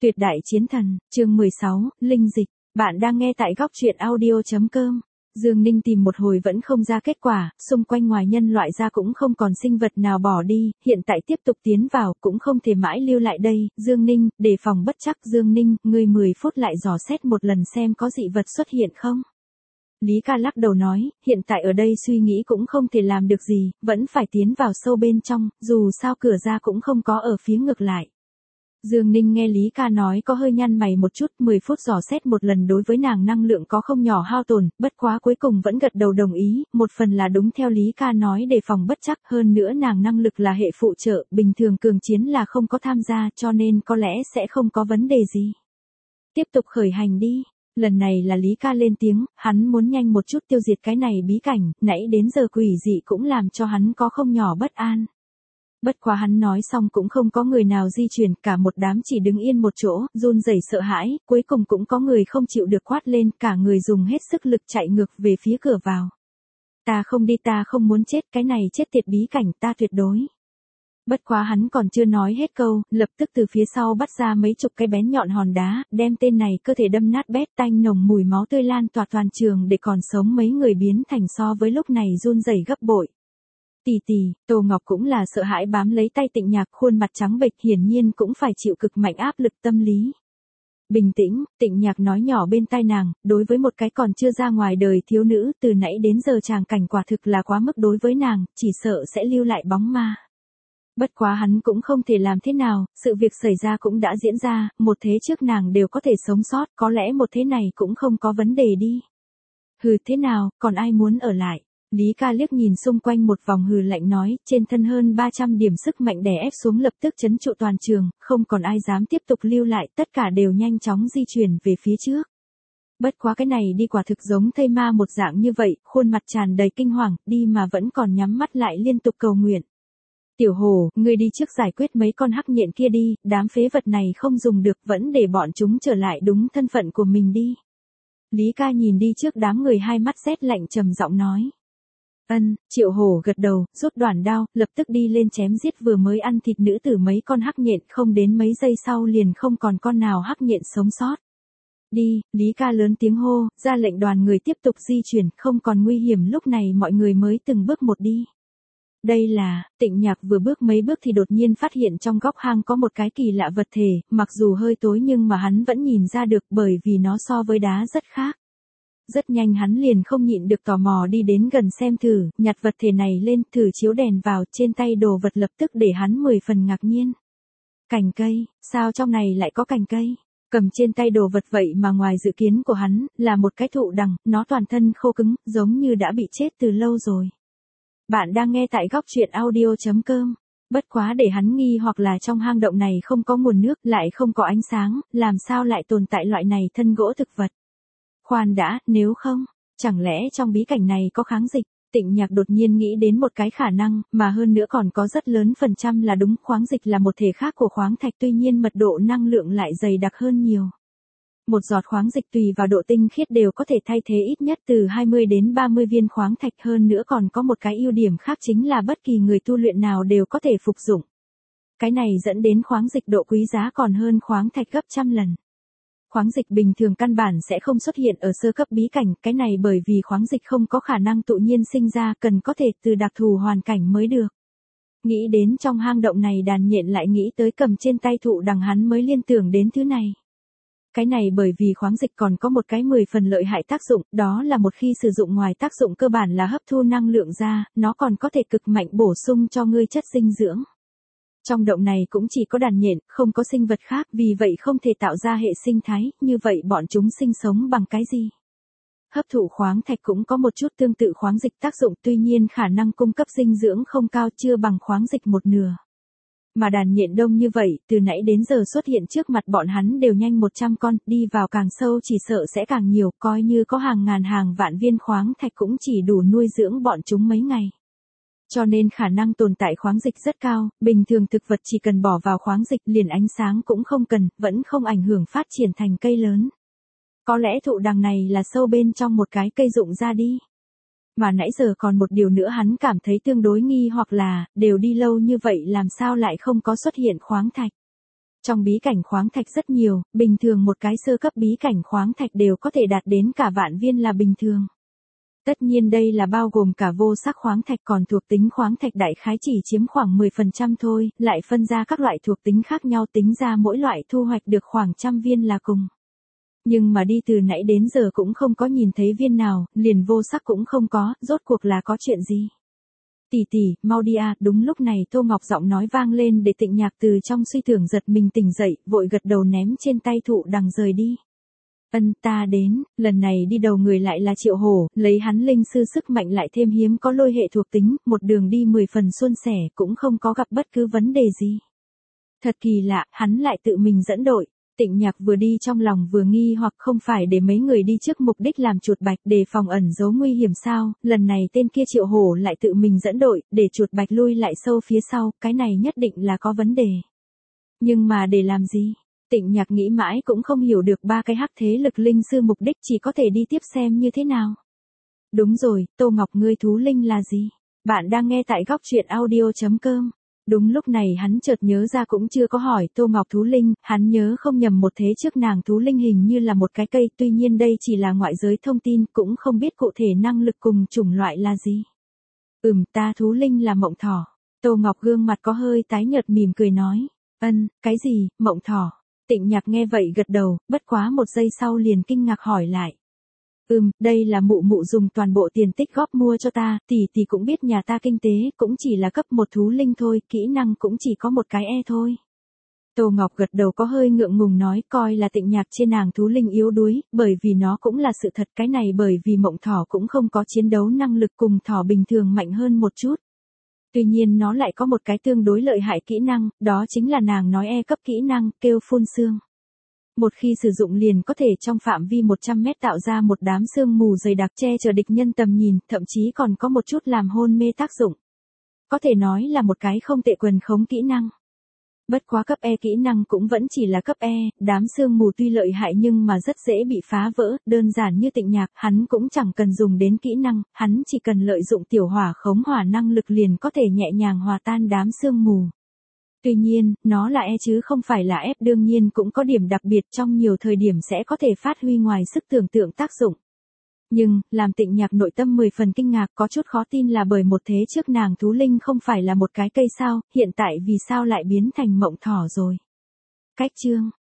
Tuyệt đại chiến thần, chương 16, Linh dịch. Bạn đang nghe tại góc truyện audio.com. Dương Ninh tìm một hồi vẫn không ra kết quả, xung quanh ngoài nhân loại ra cũng không còn sinh vật nào bỏ đi, hiện tại tiếp tục tiến vào cũng không thể mãi lưu lại đây. Dương Ninh, đề phòng bất chắc. Dương Ninh, ngươi 10 phút lại dò xét một lần xem có dị vật xuất hiện không. Lý Ca lắc đầu nói, hiện tại ở đây suy nghĩ cũng không thể làm được gì, vẫn phải tiến vào sâu bên trong, dù sao cửa ra cũng không có ở phía ngược lại. Dương Ninh nghe Lý Ca nói có hơi nhăn mày một chút, 10 phút dò xét một lần đối với nàng năng lượng có không nhỏ hao tổn, bất quá cuối cùng vẫn gật đầu đồng ý, một phần là đúng theo Lý Ca nói đề phòng bất chắc, hơn nữa nàng năng lực là hệ phụ trợ, bình thường cường chiến là không có tham gia cho nên có lẽ sẽ không có vấn đề gì. Tiếp tục khởi hành đi. Lần này là Lý Ca lên tiếng, hắn muốn nhanh một chút tiêu diệt cái này bí cảnh, nãy đến giờ quỷ dị cũng làm cho hắn có không nhỏ bất an. Bất quá hắn nói xong cũng không có người nào di chuyển, cả một đám chỉ đứng yên một chỗ, run rẩy sợ hãi, cuối cùng cũng có người không chịu được quát lên, cả người dùng hết sức lực chạy ngược về phía cửa vào. Ta không đi, ta không muốn chết, cái này chết tiệt bí cảnh ta tuyệt đối. Bất quá hắn còn chưa nói hết câu, lập tức từ phía sau bắt ra mấy chục cái bén nhọn hòn đá, đem tên này cơ thể đâm nát bét, tanh nồng mùi máu tươi lan tỏa toàn trường để còn sống mấy người biến thành so với lúc này run rẩy gấp bội. Tỷ tỷ, Tô Ngọc cũng là sợ hãi bám lấy tay Tịnh Nhạc, khuôn mặt trắng bệch, hiển nhiên cũng phải chịu cực mạnh áp lực tâm lý. Bình tĩnh, Tịnh Nhạc nói nhỏ bên tai nàng, đối với một cái còn chưa ra ngoài đời thiếu nữ, từ nãy đến giờ tràng cảnh quả thực là quá mức đối với nàng, chỉ sợ sẽ lưu lại bóng ma. Bất quá hắn cũng không thể làm thế nào, sự việc xảy ra cũng đã diễn ra, một thế trước nàng đều có thể sống sót, có lẽ một thế này cũng không có vấn đề đi. Hừ, thế nào, còn ai muốn ở lại? Lý Ca liếc nhìn xung quanh một vòng hừ lạnh nói, trên thân hơn 300 điểm sức mạnh đè ép xuống lập tức trấn trụ toàn trường, không còn ai dám tiếp tục lưu lại, tất cả đều nhanh chóng di chuyển về phía trước. Bất quá cái này đi quả thực giống thây ma một dạng như vậy, khuôn mặt tràn đầy kinh hoàng, đi mà vẫn còn nhắm mắt lại liên tục cầu nguyện. Tiểu Hồ, ngươi đi trước giải quyết mấy con hắc nhện kia đi, đám phế vật này không dùng được, vẫn để bọn chúng trở lại đúng thân phận của mình đi. Lý Ca nhìn đi trước đám người, hai mắt rét lạnh trầm giọng nói. Triệu Hổ gật đầu, rút đoản đao, lập tức đi lên chém giết vừa mới ăn thịt nữ tử mấy con hắc nhện, không đến mấy giây sau liền không còn con nào hắc nhện sống sót. Đi, Lý Ca lớn tiếng hô, ra lệnh đoàn người tiếp tục di chuyển, không còn nguy hiểm, lúc này mọi người mới từng bước một đi. Đây là, Tịnh Nhạc vừa bước mấy bước thì đột nhiên phát hiện trong góc hang có một cái kỳ lạ vật thể, mặc dù hơi tối nhưng mà hắn vẫn nhìn ra được bởi vì nó so với đá rất khác. Rất nhanh hắn liền không nhịn được tò mò đi đến gần xem thử, nhặt vật thể này lên, thử chiếu đèn vào, trên tay đồ vật lập tức để hắn 10 phần ngạc nhiên. Cành cây, sao trong này lại có cành cây? Cầm trên tay đồ vật vậy mà ngoài dự kiến của hắn, là một cái thụ đằng, nó toàn thân khô cứng, giống như đã bị chết từ lâu rồi. Bạn đang nghe tại góc truyện audio.com. Bất quá để hắn nghi hoặc là trong hang động này không có nguồn nước, lại không có ánh sáng, làm sao lại tồn tại loại này thân gỗ thực vật? Khoan đã, nếu không, chẳng lẽ trong bí cảnh này có kháng dịch? Tịnh Nhạc đột nhiên nghĩ đến một cái khả năng, mà hơn nữa còn có rất lớn phần trăm là đúng, khoáng dịch là một thể khác của khoáng thạch, tuy nhiên mật độ năng lượng lại dày đặc hơn nhiều. Một giọt khoáng dịch tùy vào độ tinh khiết đều có thể thay thế ít nhất từ 20 đến 30 viên khoáng thạch, hơn nữa còn có một cái ưu điểm khác chính là bất kỳ người tu luyện nào đều có thể phục dụng. Cái này dẫn đến khoáng dịch độ quý giá còn hơn khoáng thạch gấp trăm lần. Khoáng dịch bình thường căn bản sẽ không xuất hiện ở sơ cấp bí cảnh, cái này bởi vì khoáng dịch không có khả năng tự nhiên sinh ra, cần có thể từ đặc thù hoàn cảnh mới được. Nghĩ đến trong hang động này đàn nhện lại nghĩ tới cầm trên tay thụ đằng, hắn mới liên tưởng đến thứ này. Cái này bởi vì khoáng dịch còn có một cái 10 phần lợi hại tác dụng, đó là một khi sử dụng ngoài tác dụng cơ bản là hấp thu năng lượng ra, nó còn có thể cực mạnh bổ sung cho ngươi chất dinh dưỡng. Trong động này cũng chỉ có đàn nhện, không có sinh vật khác, vì vậy không thể tạo ra hệ sinh thái, như vậy bọn chúng sinh sống bằng cái gì? Hấp thụ khoáng thạch cũng có một chút tương tự khoáng dịch tác dụng, tuy nhiên khả năng cung cấp dinh dưỡng không cao, chưa bằng khoáng dịch một nửa. Mà đàn nhện đông như vậy, từ nãy đến giờ xuất hiện trước mặt bọn hắn đều nhanh 100 con, đi vào càng sâu chỉ sợ sẽ càng nhiều, coi như có hàng ngàn hàng vạn viên khoáng thạch cũng chỉ đủ nuôi dưỡng bọn chúng mấy ngày. Cho nên khả năng tồn tại khoáng dịch rất cao, bình thường thực vật chỉ cần bỏ vào khoáng dịch liền ánh sáng cũng không cần, vẫn không ảnh hưởng phát triển thành cây lớn. Có lẽ thụ đằng này là sâu bên trong một cái cây rụng ra đi. Mà nãy giờ còn một điều nữa hắn cảm thấy tương đối nghi hoặc là, đều đi lâu như vậy làm sao lại không có xuất hiện khoáng thạch. Trong bí cảnh khoáng thạch rất nhiều, bình thường một cái sơ cấp bí cảnh khoáng thạch đều có thể đạt đến cả vạn viên là bình thường. Tất nhiên đây là bao gồm cả vô sắc khoáng thạch, còn thuộc tính khoáng thạch đại khái chỉ chiếm khoảng 10% thôi, lại phân ra các loại thuộc tính khác nhau tính ra mỗi loại thu hoạch được khoảng trăm viên là cùng. Nhưng mà đi từ nãy đến giờ cũng không có nhìn thấy viên nào, liền vô sắc cũng không có, rốt cuộc là có chuyện gì? Tỷ tỷ, mau đi à, đúng lúc này Tô Ngọc giọng nói vang lên để Tịnh Nhạc từ trong suy tưởng giật mình tỉnh dậy, vội gật đầu ném trên tay thụ đằng rời đi. Ta đến, lần này đi đầu người lại là Triệu Hổ, lấy hắn linh sư sức mạnh lại thêm hiếm có lôi hệ thuộc tính, một đường đi 10 phần suôn sẻ, cũng không có gặp bất cứ vấn đề gì. Thật kỳ lạ, hắn lại tự mình dẫn đội. Tịnh Nhạc vừa đi trong lòng vừa nghi hoặc không phải để mấy người đi trước mục đích làm chuột bạch để phòng ẩn giấu nguy hiểm sao, lần này tên kia Triệu Hổ lại tự mình dẫn đội, để chuột bạch lui lại sâu phía sau, cái này nhất định là có vấn đề. Nhưng mà để làm gì? Tịnh Nhạc nghĩ mãi cũng không hiểu được ba cái hắc thế lực linh sư mục đích, chỉ có thể đi tiếp xem như thế nào. Đúng rồi, Tô Ngọc, ngươi thú linh là gì? Bạn đang nghe tại góc truyện audio.com. Đúng lúc này hắn chợt nhớ ra cũng chưa có hỏi Tô Ngọc thú linh, hắn nhớ không nhầm một thế trước nàng thú linh hình như là một cái cây, tuy nhiên đây chỉ là ngoại giới thông tin, cũng không biết cụ thể năng lực cùng chủng loại là gì. Ta thú linh là mộng thỏ. Tô Ngọc gương mặt có hơi tái nhợt mỉm cười nói. Cái gì, mộng thỏ? Tịnh Nhạc nghe vậy gật đầu, bất quá một giây sau liền kinh ngạc hỏi lại. Đây là mụ mụ dùng toàn bộ tiền tích góp mua cho ta, tỷ cũng biết nhà ta kinh tế, cũng chỉ là cấp một thú linh thôi, kỹ năng cũng chỉ có một cái thôi. Tô Ngọc gật đầu có hơi ngượng ngùng nói, coi là Tịnh Nhạc trên nàng thú linh yếu đuối, bởi vì nó cũng là sự thật, cái này bởi vì mộng thỏ cũng không có chiến đấu năng lực cùng thỏ bình thường mạnh hơn một chút. Tuy nhiên nó lại có một cái tương đối lợi hại kỹ năng, đó chính là nàng nói cấp kỹ năng, kêu phun sương. Một khi sử dụng liền có thể trong phạm vi 100 mét tạo ra một đám sương mù dày đặc che chở địch nhân tầm nhìn, thậm chí còn có một chút làm hôn mê tác dụng. Có thể nói là một cái không tệ quần khống kỹ năng. Bất quá cấp E kỹ năng cũng vẫn chỉ là cấp E, đám sương mù tuy lợi hại nhưng mà rất dễ bị phá vỡ, đơn giản như Tịnh Nhạc, hắn cũng chẳng cần dùng đến kỹ năng, hắn chỉ cần lợi dụng tiểu hỏa khống hỏa năng lực liền có thể nhẹ nhàng hòa tan đám sương mù. Tuy nhiên, nó là E chứ không phải là F, đương nhiên cũng có điểm đặc biệt, trong nhiều thời điểm sẽ có thể phát huy ngoài sức tưởng tượng tác dụng. Nhưng, làm Tịnh Nhạc nội tâm 10 phần kinh ngạc, có chút khó tin là bởi một thế trước nàng thú linh không phải là một cái cây sao, hiện tại vì sao lại biến thành mộng thỏ rồi. Cách chương